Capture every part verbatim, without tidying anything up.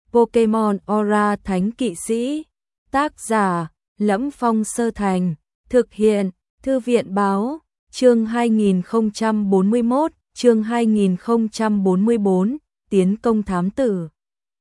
Pokemon Aura Thánh Kỵ Sĩ. Tác giả: Lẫm Phong Sơ Thành. Thực hiện: Thư viện Báo. Chương hai nghìn không trăm bốn mươi mốt, chương hai nghìn không trăm bốn mươi bốn, Tiến công thám tử.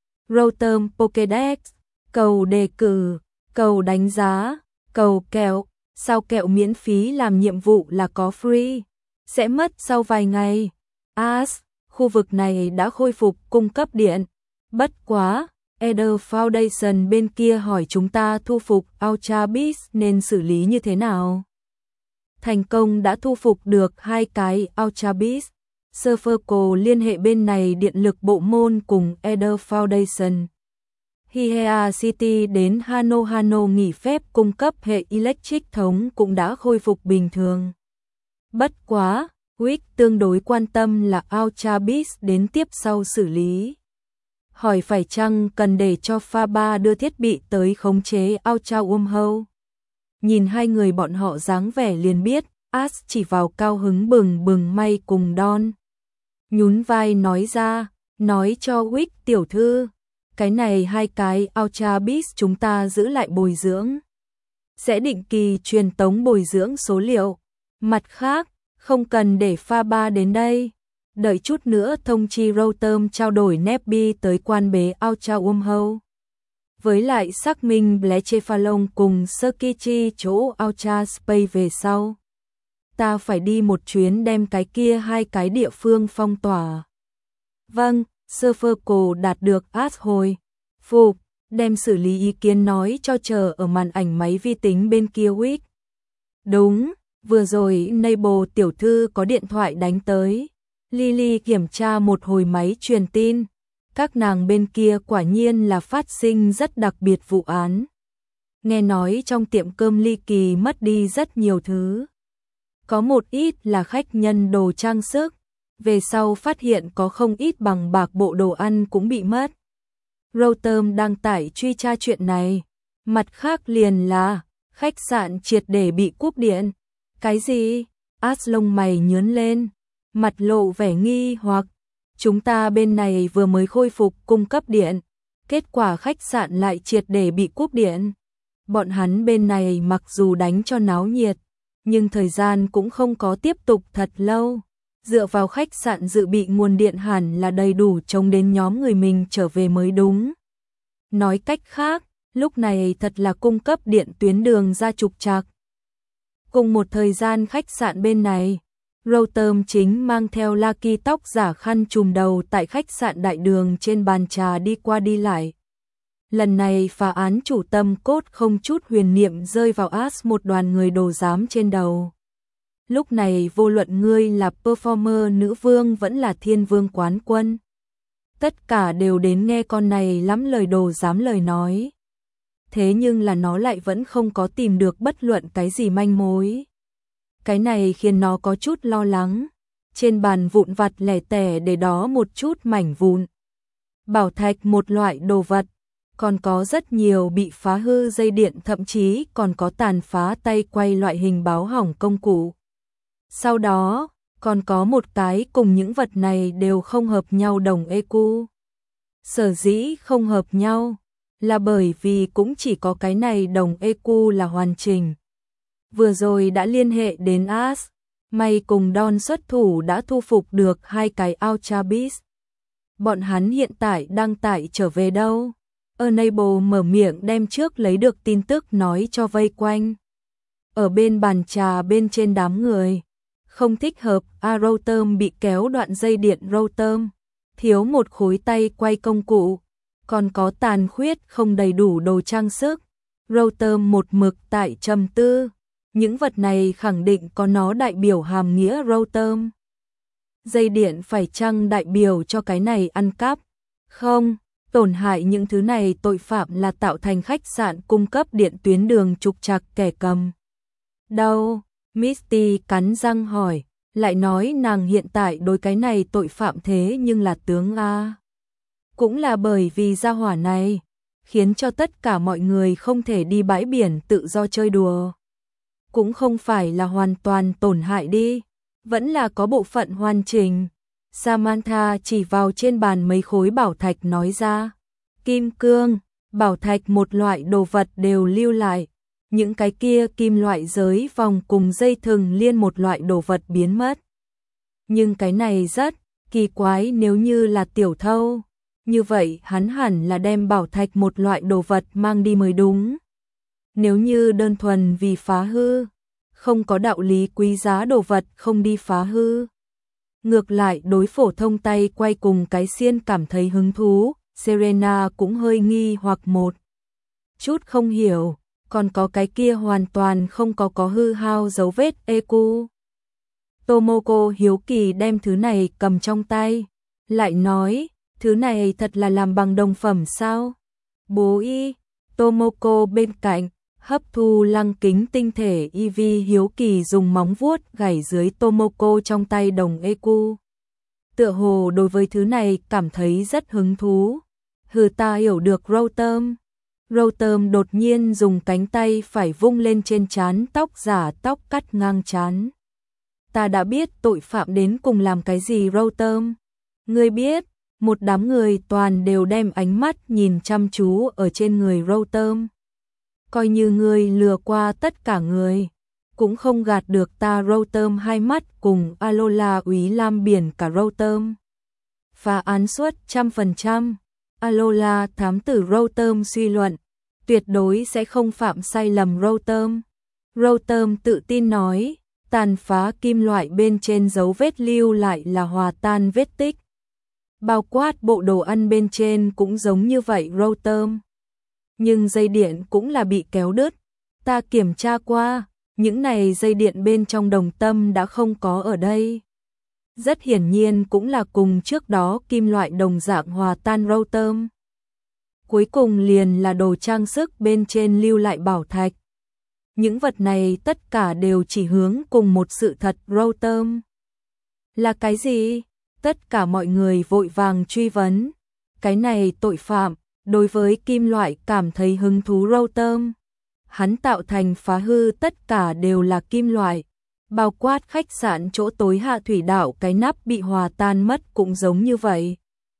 Rotom Pokédex. Cầu đề cử, cầu đánh giá, cầu kẹo. Sao kẹo miễn phí làm nhiệm vụ là có free, sẽ mất sau vài ngày. As, khu vực này đã khôi phục cung cấp điện. Bất quá, Eder Foundation bên kia hỏi chúng ta thu phục Ultra Beast nên xử lý như thế nào. Thành công đã thu phục được hai cái Ultra Beast. Surferco liên hệ bên này điện lực bộ môn cùng Eder Foundation. Hihea City đến Hano Hano nghỉ phép cung cấp hệ electric thống cũng đã khôi phục bình thường. Bất quá, Wick tương đối quan tâm là Ultra Beast đến tiếp sau xử lý. Hỏi phải chăng cần để cho pha ba đưa thiết bị tới khống chế Ultra Wormhole. Nhìn hai người bọn họ dáng vẻ liền biết, As chỉ vào cao hứng bừng bừng may cùng Don. Nhún vai nói ra, nói cho Wick tiểu thư, cái này hai cái Ultra Beast chúng ta giữ lại bồi dưỡng. Sẽ định kỳ truyền tống bồi dưỡng số liệu. Mặt khác, không cần để pha ba đến đây. Đợi chút nữa thông chi Rotom trao đổi Nebby tới quan bế Ultra Wormhole. Với lại xác minh Blechephallon cùng Surkichi chỗ Ultra Space về sau. Ta phải đi một chuyến đem cái kia hai cái địa phương phong tỏa. Vâng, Surferco đạt được As hồi phục, đem xử lý ý kiến nói cho chờ ở màn ảnh máy vi tính bên kia Wick. Đúng, vừa rồi Nable tiểu thư có điện thoại đánh tới. Lily kiểm tra một hồi máy truyền tin. Các nàng bên kia quả nhiên là phát sinh rất đặc biệt vụ án. Nghe nói trong tiệm cơm ly kỳ mất đi rất nhiều thứ. Có một ít là khách nhân đồ trang sức. Về sau phát hiện có không ít bằng bạc bộ đồ ăn cũng bị mất. Rotom đang tải truy tra chuyện này. Mặt khác liền là khách sạn triệt để bị cúp điện. Cái gì? As lông mày nhướng lên, mặt lộ vẻ nghi hoặc. Chúng ta bên này vừa mới khôi phục cung cấp điện, kết quả khách sạn lại triệt để bị cúp điện. Bọn hắn bên này mặc dù đánh cho náo nhiệt, nhưng thời gian cũng không có tiếp tục thật lâu. Dựa vào khách sạn dự bị nguồn điện hẳn là đầy đủ chống đến nhóm người mình trở về mới đúng. Nói cách khác, lúc này thật là cung cấp điện tuyến đường ra trục trặc. Cùng một thời gian khách sạn bên này, Rotom chính mang theo Lucky tóc giả khăn trùm đầu tại khách sạn đại đường trên bàn trà đi qua đi lại. Lần này phá án chủ tâm cốt không chút huyền niệm rơi vào As một đoàn người đồ giám trên đầu. Lúc này vô luận ngươi là performer nữ vương vẫn là thiên vương quán quân. Tất cả đều đến nghe con này lắm lời đồ giám lời nói. Thế nhưng là nó lại vẫn không có tìm được bất luận cái gì manh mối. Cái này khiến nó có chút lo lắng. Trên bàn vụn vặt lẻ tẻ để đó một chút mảnh vụn. Bảo thạch một loại đồ vật. Còn có rất nhiều bị phá hư dây điện, thậm chí còn có tàn phá tay quay loại hình báo hỏng công cụ. Sau đó, còn có một cái cùng những vật này đều không hợp nhau đồng e quy. Sở dĩ không hợp nhau là bởi vì cũng chỉ có cái này đồng e quy là hoàn chỉnh. Vừa rồi đã liên hệ đến As, may cùng Don xuất thủ đã thu phục được hai cái Ultra Beast. Bọn hắn hiện tại đang tại trở về đâu? Enable mở miệng đem trước lấy được tin tức nói cho vây quanh. Ở bên bàn trà bên trên đám người. Không thích hợp, a Rotom bị kéo đoạn dây điện Rotom. Thiếu một khối tay quay công cụ. Còn có tàn khuyết không đầy đủ đồ trang sức. Rotom một mực tại trầm tư. Những vật này khẳng định có nó đại biểu hàm nghĩa Rotom. Dây điện phải chăng đại biểu cho cái này ăn cắp? Không, tổn hại những thứ này tội phạm là tạo thành khách sạn cung cấp điện tuyến đường trục trặc kẻ cầm. Đâu? Misty cắn răng hỏi, lại nói nàng hiện tại đối cái này tội phạm thế nhưng là tướng A. Cũng là bởi vì gia hỏa này, khiến cho tất cả mọi người không thể đi bãi biển tự do chơi đùa. Cũng không phải là hoàn toàn tổn hại đi, vẫn là có bộ phận hoàn chỉnh. Samantha chỉ vào trên bàn mấy khối bảo thạch nói ra, kim cương, bảo thạch một loại đồ vật đều lưu lại. Những cái kia kim loại giới vòng cùng dây thừng liên một loại đồ vật biến mất. Nhưng cái này rất kỳ quái, nếu như là tiểu thâu, như vậy hắn hẳn là đem bảo thạch một loại đồ vật mang đi mới đúng. Nếu như đơn thuần vì phá hư, không có đạo lý quý giá đồ vật không đi phá hư. Ngược lại đối phổ thông tay quay cùng cái xiên cảm thấy hứng thú, Serena cũng hơi nghi hoặc một chút không hiểu, còn có cái kia hoàn toàn không có có hư hao dấu vết e quy. Tomoko hiếu kỳ đem thứ này cầm trong tay, lại nói, thứ này thật là làm bằng đồng phẩm sao? Bố y, Tomoko bên cạnh, hấp thu lăng kính tinh thể i vê hiếu kỳ dùng móng vuốt gảy dưới Tomoko trong tay đồng e quy. Tựa hồ đối với thứ này cảm thấy rất hứng thú. Hừ, ta hiểu được Rotom. Rotom đột nhiên dùng cánh tay phải vung lên trên trán tóc giả tóc cắt ngang trán. Ta đã biết tội phạm đến cùng làm cái gì Rotom. Ngươi biết, một đám người toàn đều đem ánh mắt nhìn chăm chú ở trên người Rotom. Coi như ngươi lừa qua tất cả người, cũng không gạt được ta Rotom. Hai mắt cùng Alola úy lam biển cả Rotom. Phá án suất trăm phần trăm. Alola thám tử Rotom suy luận, tuyệt đối sẽ không phạm sai lầm Rotom. Rotom tự tin nói, tàn phá kim loại bên trên dấu vết lưu lại là hòa tan vết tích. Bao quát bộ đồ ăn bên trên cũng giống như vậy Rotom. Nhưng dây điện cũng là bị kéo đứt. Ta kiểm tra qua, những này dây điện bên trong đồng tâm đã không có ở đây. Rất hiển nhiên cũng là cùng trước đó kim loại đồng dạng hòa tan Rotom. Cuối cùng liền là đồ trang sức bên trên lưu lại bảo thạch. Những vật này tất cả đều chỉ hướng cùng một sự thật Rotom. Là cái gì? Tất cả mọi người vội vàng truy vấn. Cái này tội phạm, đối với kim loại cảm thấy hứng thú Rotom. Hắn tạo thành phá hư tất cả đều là kim loại. Bao quát khách sạn chỗ tối hạ thủy đảo cái nắp bị hòa tan mất cũng giống như vậy.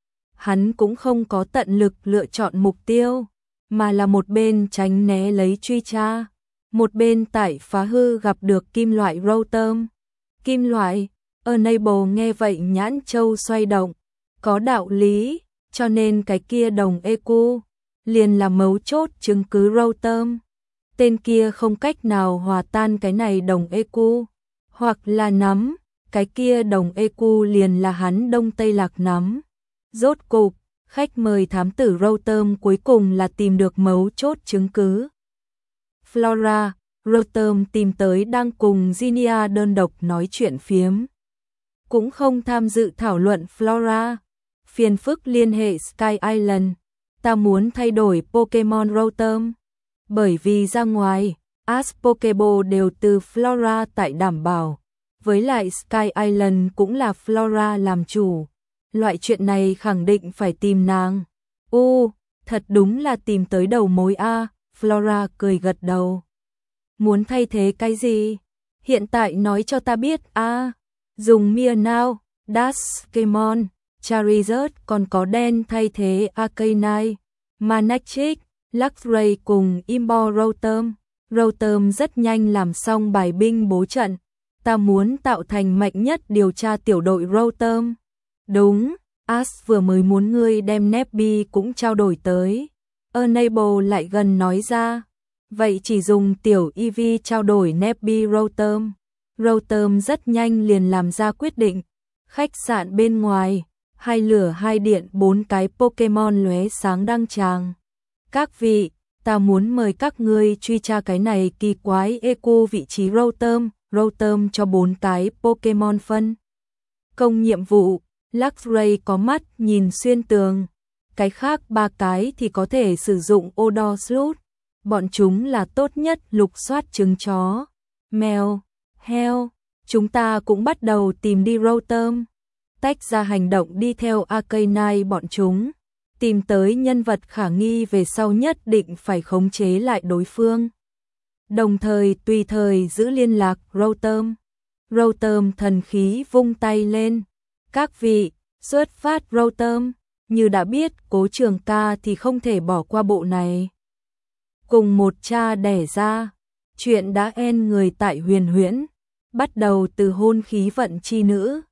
Hắn cũng không có tận lực lựa chọn mục tiêu, mà là một bên tránh né lấy truy tra, một bên tại phá hư gặp được kim loại Rotom. Kim loại, Enable nghe vậy nhãn châu xoay động, có đạo lý, cho nên cái kia đồng e quy liền là mấu chốt chứng cứ Rotom. Tên kia không cách nào hòa tan cái này đồng e quy, hoặc là nắm, cái kia đồng e quy liền là hắn Đông Tây Lạc nắm. Rốt cục, khách mời thám tử Rotom cuối cùng là tìm được mấu chốt chứng cứ. Flora, Rotom tìm tới đang cùng Zinnia đơn độc nói chuyện phiếm. Cũng không tham dự thảo luận Flora. Phiền phức liên hệ Sky Island. Ta muốn thay đổi Pokemon Rotom. Bởi vì ra ngoài, Ash Pokeball đều từ Flora tại đảm bảo. Với lại Sky Island cũng là Flora làm chủ. Loại chuyện này khẳng định phải tìm nàng. U, thật đúng là tìm tới đầu mối a. Flora cười gật đầu. Muốn thay thế cái gì? Hiện tại nói cho ta biết a. Dùng Meowth, Duskemon, Charizard còn có đen thay thế Arcanine, Manectric, Luxray cùng Imbo Rotom. Rotom rất nhanh làm xong bài binh bố trận. Ta muốn tạo thành mạnh nhất điều tra tiểu đội Rotom. Đúng, Ash vừa mới muốn ngươi đem Nebby cũng trao đổi tới. Enable lại gần nói ra. Vậy chỉ dùng tiểu i vê trao đổi Nebby Rotom. Rotom rất nhanh liền làm ra quyết định. Khách sạn bên ngoài, hai lửa hai điện bốn cái Pokemon lóe sáng đăng tràng. Các vị, ta muốn mời các ngươi truy tra cái này kỳ quái e quy vị trí Rotom. Rotom cho bốn cái Pokemon phân công nhiệm vụ. Luxray có mắt nhìn xuyên tường. Cái khác ba cái thì có thể sử dụng Odor Sleuth. Bọn chúng là tốt nhất lục soát trứng chó, mèo, heo. Chúng ta cũng bắt đầu tìm đi Rotom. Tách ra hành động đi theo Arcanine bọn chúng. Tìm tới nhân vật khả nghi về sau nhất định phải khống chế lại đối phương. Đồng thời tùy thời giữ liên lạc Rotom. Rotom thần khí vung tay lên. Các vị, xuất phát Rotom. như đã biết Cố Trường Ca thì không thể bỏ qua bộ này. Cùng một cha đẻ ra, chuyện đã en người tại Huyền Huyễn, bắt đầu từ hôn khí vận chi nữ,